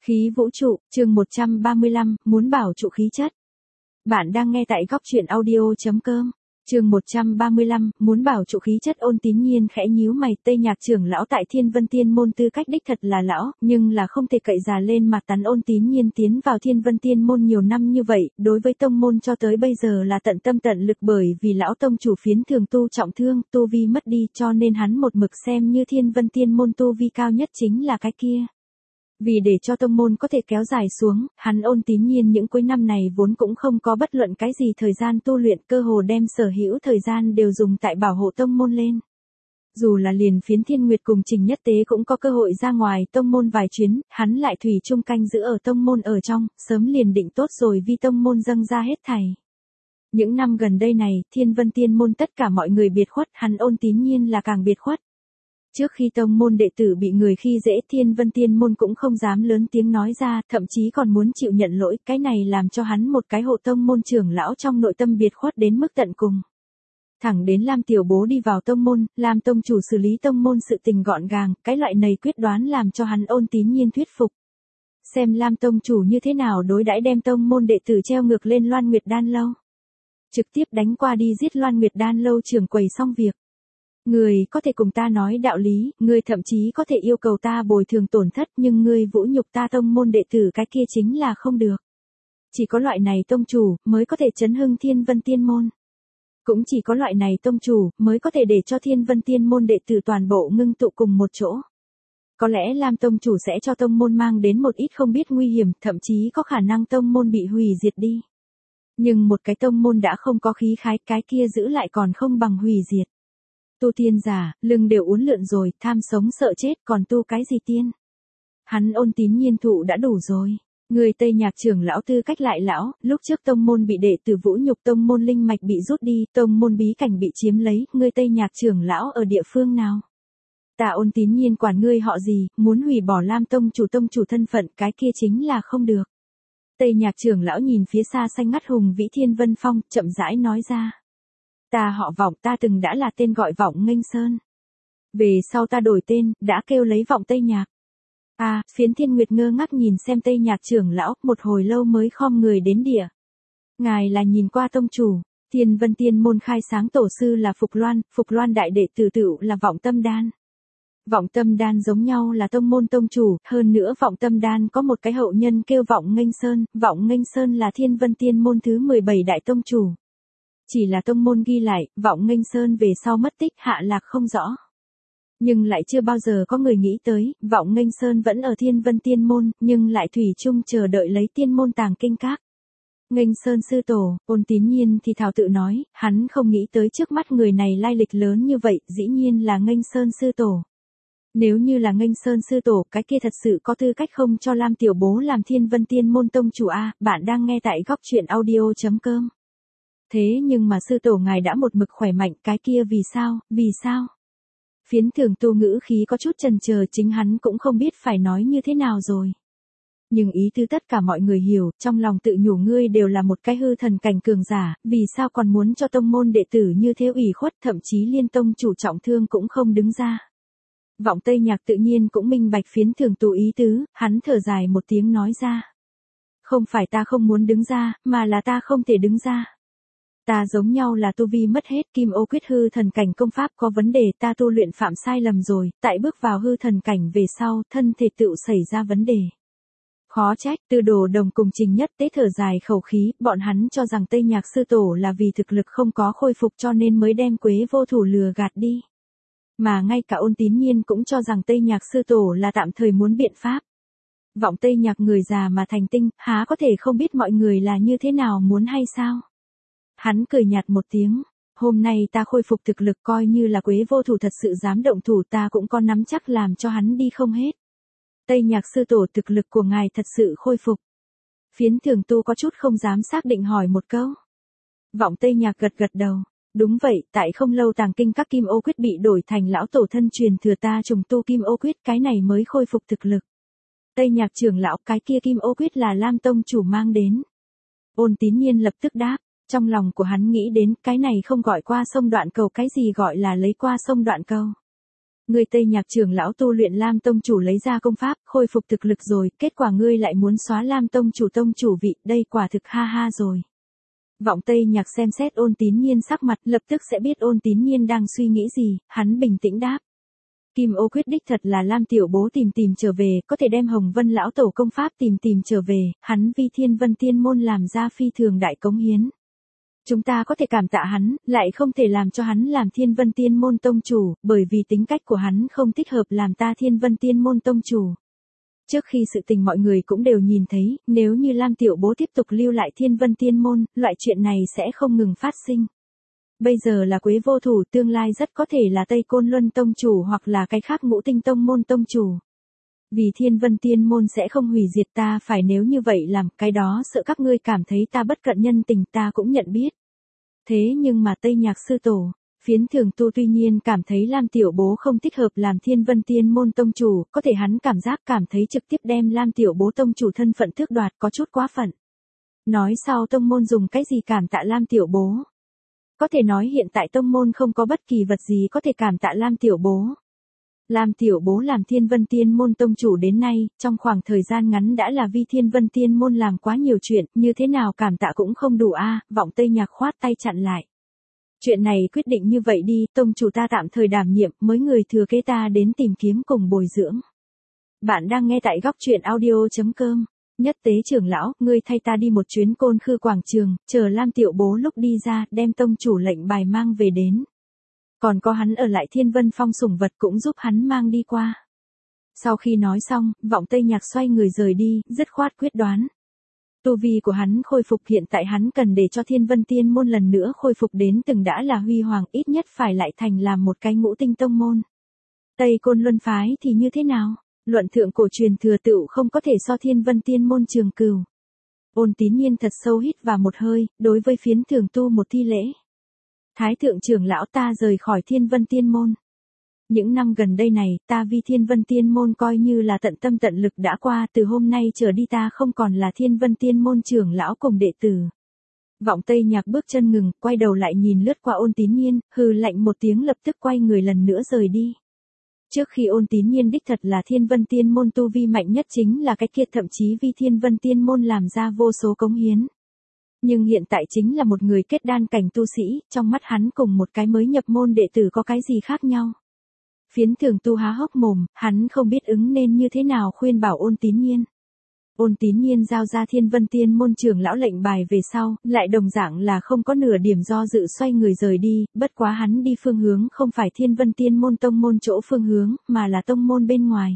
Khí vũ trụ, chương 135, muốn bảo trụ khí chất. Bạn đang nghe tại góc truyện audio.com. Chương 135, muốn bảo trụ khí chất. Ôn Tín Nhiên khẽ nhíu mày. Tây Nhạc trưởng lão tại Thiên Vân Tiên môn tư cách đích thật là lão, nhưng là không thể cậy già lên mà tán. Ôn Tín Nhiên tiến vào Thiên Vân Tiên môn nhiều năm như vậy, đối với tông môn cho tới bây giờ là tận tâm tận lực, bởi vì lão tông chủ Phiến Thường tu trọng thương, tu vi mất đi, cho nên hắn một mực xem như Thiên Vân Tiên môn tu vi cao nhất chính là cái kia. Vì để cho tông môn có thể kéo dài xuống, hắn Ôn Tín Nhiên những cuối năm này vốn cũng không có bất luận cái gì thời gian tu luyện, cơ hồ đem sở hữu thời gian đều dùng tại bảo hộ tông môn lên. Dù là liền Phiến Thiên Nguyệt cùng Trình Nhất Tế cũng có cơ hội ra ngoài tông môn vài chuyến, hắn lại thủy chung canh giữ ở tông môn ở trong, sớm liền định tốt rồi vì tông môn dâng ra hết thảy. Những năm gần đây này, Thiên Vân Tiên môn tất cả mọi người biệt khuất, hắn Ôn Tín Nhiên là càng biệt khuất. Trước khi tông môn đệ tử bị người khi dễ, Thiên Vân Tiên môn cũng không dám lớn tiếng nói ra, thậm chí còn muốn chịu nhận lỗi, cái này làm cho hắn một cái hộ tông môn trưởng lão trong nội tâm biệt khuất đến mức tận cùng. Thẳng đến Lam Tiểu Bố đi vào tông môn, Lam tông chủ xử lý tông môn sự tình gọn gàng, cái loại này quyết đoán làm cho hắn Ôn Tín Nhiên thuyết phục. Xem Lam tông chủ như thế nào đối đãi, đem tông môn đệ tử treo ngược lên Loan Nguyệt Đan lâu. Trực tiếp đánh qua đi giết Loan Nguyệt Đan lâu trưởng quầy xong việc. Ngươi có thể cùng ta nói đạo lý, ngươi thậm chí có thể yêu cầu ta bồi thường tổn thất, nhưng ngươi vũ nhục ta tông môn đệ tử, cái kia chính là không được. Chỉ có loại này tông chủ mới có thể chấn hưng Thiên Vân Tiên môn. Cũng chỉ có loại này tông chủ mới có thể để cho Thiên Vân Tiên môn đệ tử toàn bộ ngưng tụ cùng một chỗ. Có lẽ Lam tông chủ sẽ cho tông môn mang đến một ít không biết nguy hiểm, thậm chí có khả năng tông môn bị hủy diệt đi. Nhưng một cái tông môn đã không có khí khái, cái kia giữ lại còn không bằng hủy diệt. Tu tiên giả, lưng đều uốn lượn rồi, tham sống sợ chết, còn tu cái gì tiên? Hắn Ôn Tín Nhiên thụ đã đủ rồi. Người Tây Nhạc trưởng lão tư cách lại lão, lúc trước tông môn bị đệ tử vũ nhục, tông môn linh mạch bị rút đi, tông môn bí cảnh bị chiếm lấy, người Tây Nhạc trưởng lão ở địa phương nào? Ta Ôn Tín Nhiên quản ngươi họ gì, muốn hủy bỏ Lam tông chủ thân phận, cái kia chính là không được. Tây Nhạc trưởng lão nhìn phía xa xanh ngắt hùng vĩ Thiên Vân Phong, chậm rãi nói ra. Ta họ Vọng, ta từng đã là tên gọi Vọng Nghênh Sơn. Về sau ta đổi tên, đã kêu lấy Vọng Tây Nhạc. Phiến Thiên Nguyệt ngơ ngác nhìn xem Tây Nhạc trưởng lão, một hồi lâu mới khom người đến địa. Ngài là nhìn qua tông chủ, Thiên Vân Tiên môn khai sáng tổ sư là Phục Loan đại đệ tử tựu là Vọng Tâm Đan. Vọng Tâm Đan giống nhau là tông môn tông chủ, hơn nữa Vọng Tâm Đan có một cái hậu nhân kêu Vọng Nghênh Sơn là Thiên Vân Tiên môn thứ 17 đại tông chủ. Chỉ là tông môn ghi lại, Vọng Nghênh Sơn về sau mất tích, hạ lạc không rõ. Nhưng lại chưa bao giờ có người nghĩ tới, Vọng Nghênh Sơn vẫn ở Thiên Vân Tiên môn, nhưng lại thủy chung chờ đợi lấy tiên môn tàng kinh các. Nghênh Sơn sư tổ, Ôn Tín Nhiên thì thào tự nói, hắn không nghĩ tới trước mắt người này lai lịch lớn như vậy, dĩ nhiên là Nghênh Sơn sư tổ. Nếu như là Nghênh Sơn sư tổ, cái kia thật sự có tư cách không cho Lam Tiểu Bố làm Thiên Vân Tiên môn tông chủ a? Bạn đang nghe tại góc truyện audio.com. Thế nhưng mà sư tổ ngài đã một mực khỏe mạnh, cái kia vì sao? Phiến Thường tu ngữ khí có chút chần chờ, chính hắn cũng không biết phải nói như thế nào rồi. Nhưng ý tứ tất cả mọi người hiểu, trong lòng tự nhủ ngươi đều là một cái hư thần cảnh cường giả, vì sao còn muốn cho tông môn đệ tử như thế ủy khuất, thậm chí liên tông chủ trọng thương cũng không đứng ra. Vọng Tây Nhạc tự nhiên cũng minh bạch Phiến Thường tu ý tứ, hắn thở dài một tiếng nói ra. Không phải ta không muốn đứng ra, mà là ta không thể đứng ra. Ta giống nhau là tu vi mất hết, Kim Ô Quyết hư thần cảnh công pháp có vấn đề, ta tu luyện phạm sai lầm rồi, tại bước vào hư thần cảnh về sau, thân thể tự xảy ra vấn đề. Khó trách, Tư Đồ Đồng cùng Trình Nhất Tế thở dài khẩu khí, bọn hắn cho rằng Tây Nhạc sư tổ là vì thực lực không có khôi phục cho nên mới đem Quế Vô Thủ lừa gạt đi. Mà ngay cả Ôn Tín Nhiên cũng cho rằng Tây Nhạc sư tổ là tạm thời muốn biện pháp. Vọng Tây Nhạc người già mà thành tinh, há có thể không biết mọi người là như thế nào muốn hay sao? Hắn cười nhạt một tiếng, hôm nay ta khôi phục thực lực, coi như là Quế Vô Thủ thật sự dám động thủ, ta cũng có nắm chắc làm cho hắn đi không hết. Tây Nhạc sư tổ, thực lực của ngài thật sự khôi phục. Phiến Thường tu có chút không dám xác định hỏi một câu. Vọng Tây Nhạc gật gật đầu. Đúng vậy, tại không lâu tàng kinh các Kim Ô Quyết bị đổi thành lão tổ thân truyền thừa, ta trùng tu Kim Ô Quyết, cái này mới khôi phục thực lực. Tây Nhạc trưởng lão, cái kia Kim Ô Quyết là Lam tông chủ mang đến. Ôn Tín Nhiên lập tức đáp. Trong lòng của hắn nghĩ đến, cái này không gọi qua sông Đoạn Cầu, cái gì gọi là lấy qua sông Đoạn Cầu. Ngươi Tây Nhạc trưởng lão tu luyện Lam tông chủ lấy ra công pháp, khôi phục thực lực rồi, kết quả ngươi lại muốn xóa Lam tông chủ vị, đây quả thực ha ha rồi. Vọng Tây Nhạc xem xét Ôn Tín Nhiên sắc mặt, lập tức sẽ biết Ôn Tín Nhiên đang suy nghĩ gì, hắn bình tĩnh đáp. Kim Ô quyết đích thật là Lam tiểu bố tìm trở về, có thể đem Hồng Vân lão tổ công pháp tìm trở về, hắn vì Thiên Vân Tiên môn làm ra phi thường đại cống hiến. Chúng ta có thể cảm tạ hắn, lại không thể làm cho hắn làm Thiên Vân Tiên môn tông chủ, bởi vì tính cách của hắn không thích hợp làm ta Thiên Vân Tiên môn tông chủ. Trước khi sự tình mọi người cũng đều nhìn thấy, nếu như Lam tiểu bố tiếp tục lưu lại Thiên Vân Tiên môn, loại chuyện này sẽ không ngừng phát sinh. Bây giờ là Quế Vô Thủ, tương lai rất có thể là Tây Côn Luân tông chủ hoặc là cái khác Ngũ Tinh tông môn tông chủ. Vì Thiên Vân Tiên môn sẽ không hủy diệt ta, phải nếu như vậy làm, cái đó sợ các ngươi cảm thấy ta bất cận nhân tình, ta cũng nhận biết. Thế nhưng mà Tây Nhạc sư tổ, Phiến Thường Tu tuy nhiên cảm thấy Lam tiểu bố không thích hợp làm Thiên Vân Tiên môn tông chủ, có thể hắn cảm thấy trực tiếp đem Lam tiểu bố tông chủ thân phận tước đoạt có chút quá phận. Nói sau tông môn dùng cái gì cảm tạ Lam tiểu bố? Có thể nói hiện tại tông môn không có bất kỳ vật gì có thể cảm tạ Lam tiểu bố. Lam tiểu bố làm Thiên Vân Tiên môn tông chủ đến nay, trong khoảng thời gian ngắn đã là vì Thiên Vân Tiên môn làm quá nhiều chuyện, như thế nào cảm tạ cũng không đủ a. Vọng Tây Nhạc khoát tay chặn lại. Chuyện này quyết định như vậy đi, tông chủ ta tạm thời đảm nhiệm, mới người thừa kế ta đến tìm kiếm cùng bồi dưỡng. Bạn đang nghe tại góc truyện audio.com. Nhất Tế trưởng lão, ngươi thay ta đi một chuyến Côn Khư quảng trường, chờ Lam tiểu bố lúc đi ra, đem tông chủ lệnh bài mang về đến. Còn có hắn ở lại Thiên Vân Phong sủng vật cũng giúp hắn mang đi qua. Sau khi nói xong, Vọng Tây Nhạc xoay người rời đi, dứt khoát quyết đoán. Tu vi của hắn khôi phục, hiện tại hắn cần để cho Thiên Vân Tiên môn lần nữa khôi phục đến từng đã là huy hoàng, ít nhất phải lại thành làm một cái Ngũ Tinh tông môn. Tây Côn Luân phái thì như thế nào? Luận thượng cổ truyền thừa tựu không có thể so Thiên Vân Tiên môn trường cửu. Ôn Tín Nhiên thật sâu hít vào một hơi, đối với Phiến Thường Tu một thi lễ. Thái thượng trưởng lão, ta rời khỏi Thiên Vân Tiên môn. Những năm gần đây này, ta vì Thiên Vân Tiên môn coi như là tận tâm tận lực đã qua, từ hôm nay trở đi ta không còn là Thiên Vân Tiên môn trưởng lão cùng đệ tử. Vọng Tây Nhạc bước chân ngừng, quay đầu lại nhìn lướt qua Ôn Tín Nhiên, hừ lạnh một tiếng lập tức quay người lần nữa rời đi. Trước khi Ôn Tín Nhiên đích thật là Thiên Vân Tiên môn tu vi mạnh nhất, chính là cái kia, thậm chí vì Thiên Vân Tiên môn làm ra vô số cống hiến. Nhưng hiện tại chính là một người kết đan cảnh tu sĩ, trong mắt hắn cùng một cái mới nhập môn đệ tử có cái gì khác nhau. Phiến Thường Tu há hốc mồm, hắn không biết ứng nên như thế nào khuyên bảo Ôn Tín Nhiên. Ôn Tín Nhiên giao ra Thiên Vân Tiên môn trưởng lão lệnh bài về sau, lại đồng dạng là không có nửa điểm do dự xoay người rời đi, bất quá hắn đi phương hướng không phải Thiên Vân Tiên môn tông môn chỗ phương hướng, mà là tông môn bên ngoài.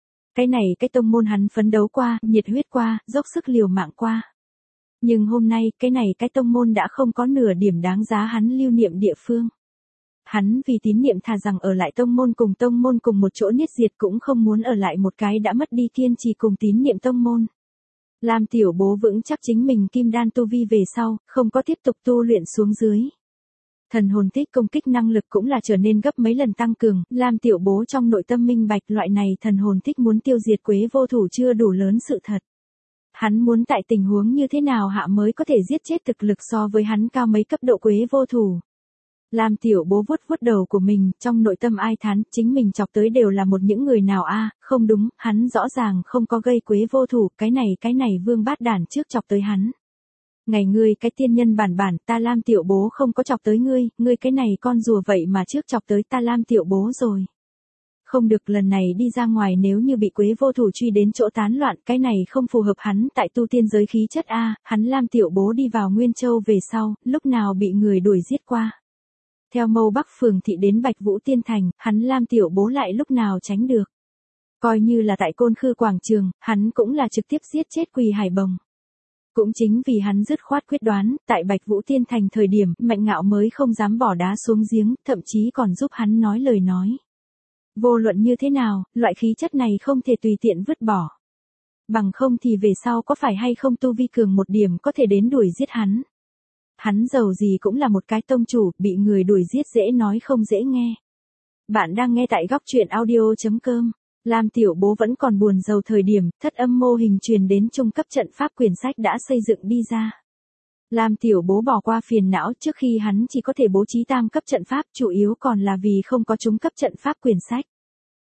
Cái tông môn hắn phấn đấu qua, nhiệt huyết qua, dốc sức liều mạng qua. Nhưng hôm nay, cái tông môn đã không có nửa điểm đáng giá hắn lưu niệm địa phương. Hắn vì tín niệm thà rằng ở lại tông môn cùng một chỗ niết diệt cũng không muốn ở lại một cái đã mất đi kiên trì cùng tín niệm tông môn. Lam tiểu bố vững chắc chính mình kim đan tu vi về sau, không có tiếp tục tu luyện xuống dưới. Thần hồn tích công kích năng lực cũng là trở nên gấp mấy lần tăng cường, Lam tiểu bố trong nội tâm minh bạch loại này thần hồn tích muốn tiêu diệt Quế Vô Thủ chưa đủ lớn sự thật. Hắn muốn tại tình huống như thế nào hạ mới có thể giết chết thực lực so với hắn cao mấy cấp độ Quế Vô Thủ. Lam tiểu bố vuốt đầu của mình, trong nội tâm ai thán, chính mình chọc tới đều là một những người nào a, không đúng, hắn rõ ràng không có gây Quế Vô Thủ, cái này vương bát đản trước chọc tới hắn. Ngày ngươi cái tiên nhân bản, ta Lam tiểu bố không có chọc tới ngươi cái này con rùa vậy mà trước chọc tới ta Lam tiểu bố rồi. Không được, lần này đi ra ngoài nếu như bị Quế Vô Thủ truy đến chỗ tán loạn, cái này không phù hợp hắn tại tu tiên giới khí chất a, hắn Lam tiểu bố đi vào Nguyên Châu về sau, lúc nào bị người đuổi giết qua. Theo Mâu Bắc phường thị đến Bạch Vũ Tiên Thành, hắn Lam tiểu bố lại lúc nào tránh được. Coi như là tại Côn Khư quảng trường, hắn cũng là trực tiếp giết chết Quỳ Hải Bồng. Cũng chính vì hắn dứt khoát quyết đoán, tại Bạch Vũ Tiên Thành thời điểm, Mạnh Ngạo mới không dám bỏ đá xuống giếng, thậm chí còn giúp hắn nói lời nói. Vô luận như thế nào, loại khí chất này không thể tùy tiện vứt bỏ. Bằng không thì về sau có phải hay không tu vi cường một điểm có thể đến đuổi giết hắn. Hắn giàu gì cũng là một cái tông chủ, bị người đuổi giết dễ nói không dễ nghe. Bạn đang nghe tại góc truyện audio.com. Lam tiểu bố vẫn còn buồn rầu thời điểm, thất âm mô hình truyền đến trung cấp trận pháp quyển sách đã xây dựng đi ra. Lam tiểu bố bỏ qua phiền não, trước khi hắn chỉ có thể bố trí tam cấp trận pháp, chủ yếu còn là vì không có trung cấp trận pháp quyển sách.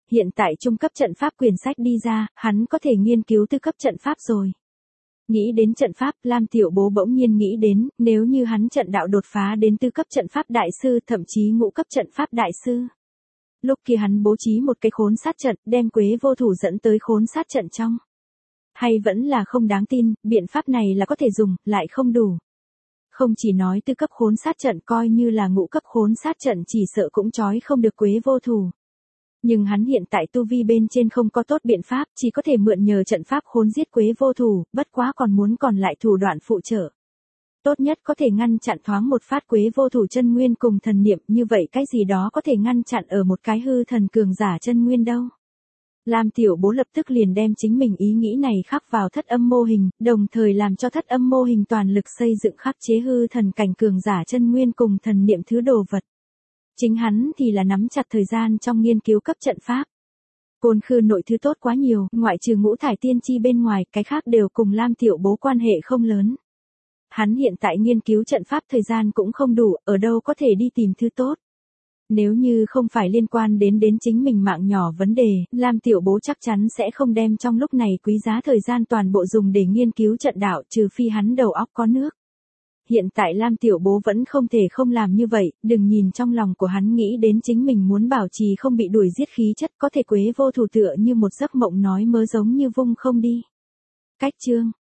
hiện tại trung cấp trận pháp quyển sách đi ra, hắn có thể nghiên cứu tứ cấp trận pháp rồi. Nghĩ đến trận pháp, Lam Tiểu Bố bỗng nhiên nghĩ đến, nếu như hắn trận đạo đột phá đến tứ cấp trận pháp đại sư, thậm chí ngũ cấp trận pháp đại sư. Lúc kia hắn bố trí một cái khốn sát trận, đem Quế Vô Thủ dẫn tới khốn sát trận trong. Hay vẫn là không đáng tin, biện pháp này là có thể dùng, lại không đủ. Không chỉ nói tứ cấp khốn sát trận, coi như là ngũ cấp khốn sát trận chỉ sợ cũng trói không được Quế Vô Thủ. Nhưng hắn hiện tại tu vi bên trên không có tốt biện pháp, chỉ có thể mượn nhờ trận pháp khốn giết Quế Vô Thủ, bất quá còn muốn còn lại thủ đoạn phụ trợ. Tốt nhất có thể ngăn chặn thoáng một phát Quế Vô Thủ chân nguyên cùng thần niệm, như vậy cái gì đó có thể ngăn chặn ở một cái hư thần cường giả chân nguyên đâu. Lam Tiểu Bố lập tức liền đem chính mình ý nghĩ này khắc vào thất âm mô hình, đồng thời làm cho thất âm mô hình toàn lực xây dựng khắc chế hư thần cảnh cường giả chân nguyên cùng thần niệm thứ đồ vật. Chính hắn thì là nắm chặt thời gian trong nghiên cứu cấp trận pháp. Côn Khư nội thứ tốt quá nhiều, ngoại trừ Ngũ Thải Tiên Chi bên ngoài, cái khác đều cùng Lam Tiểu Bố quan hệ không lớn. Hắn hiện tại nghiên cứu trận pháp thời gian cũng không đủ, ở đâu có thể đi tìm thứ tốt. Nếu như không phải liên quan đến chính mình mạng nhỏ vấn đề, Lam Tiểu Bố chắc chắn sẽ không đem trong lúc này quý giá thời gian toàn bộ dùng để nghiên cứu trận đạo, trừ phi hắn đầu óc có nước. Hiện tại Lam Tiểu Bố vẫn không thể không làm như vậy, đừng nhìn trong lòng của hắn nghĩ đến chính mình muốn bảo trì không bị đuổi giết khí chất, có thể Quế Vô Thủ tựa như một giấc mộng nói mơ giống như vung không đi. Cách chương